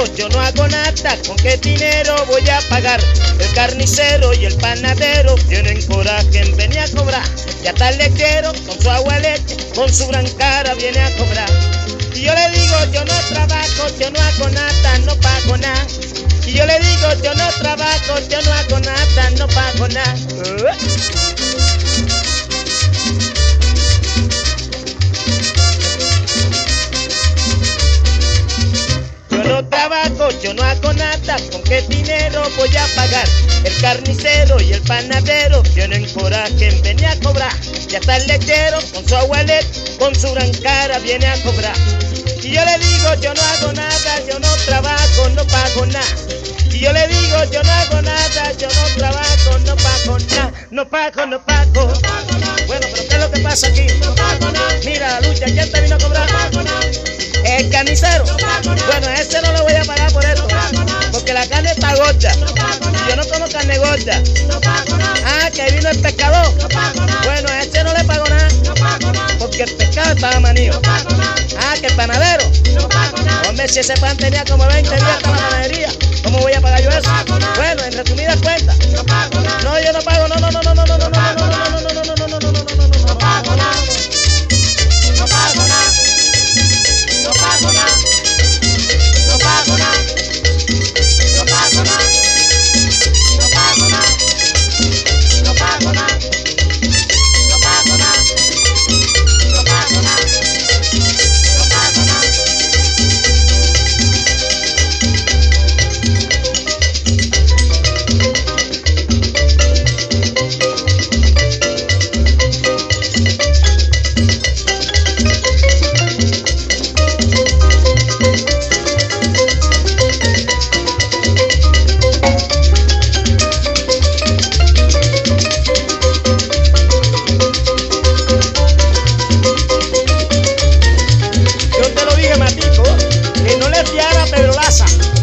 yo no hago nada. ¿Con qué dinero voy a pagar? El carnicero y el panadero tienen coraje en venir a cobrar. Ya hasta el lechero con su agua leche, con su gran cara viene a cobrar. Y yo le digo, yo no trabajo, yo no hago nada, no pago nada. Y yo le digo, yo no trabajo, yo no hago nada, no pago nada. Yo no trabajo, yo no hago nada. ¿Con qué dinero voy a pagar? El carnicero y el panadero tienen coraje en venir a cobrar. Ya está el lechero con su agua leche, con su gran cara viene a cobrar. Y yo le digo, yo no hago nada, yo no trabajo, no pago nada. Y yo le digo, yo no hago nada, yo no trabajo, no pago nada. No pago, no pago. Bueno, pero ¿qué es lo que pasa aquí? Mira, Lucha, ¿quién te vino a cobrar? El carnicero. Bueno, ese no lo voy a pagar por esto, porque la carne está gorda. Yo no como carne gorda. Ah, que ahí vino el pescador. Bueno, a ese no le pago nada, porque el pescado estaba manío. Ah, que el panadero. Hombre, si ese pan tenía como 20 días para la panadería, ¿cómo voy a pagar yo eso? Bueno, en resumidas cuentas. No, yo no pago, no, no, no, no, no, no, no, no, no, no, no, no, no, no, no, no, no, no pago nada. No pago nada. No pago nada. No pago nada. No pago nada. No pago nada. No pago nada. No pago nada. No pago nada. No pago nada. Yo te lo dije, Matico, que no le fiara a Pedro Laza.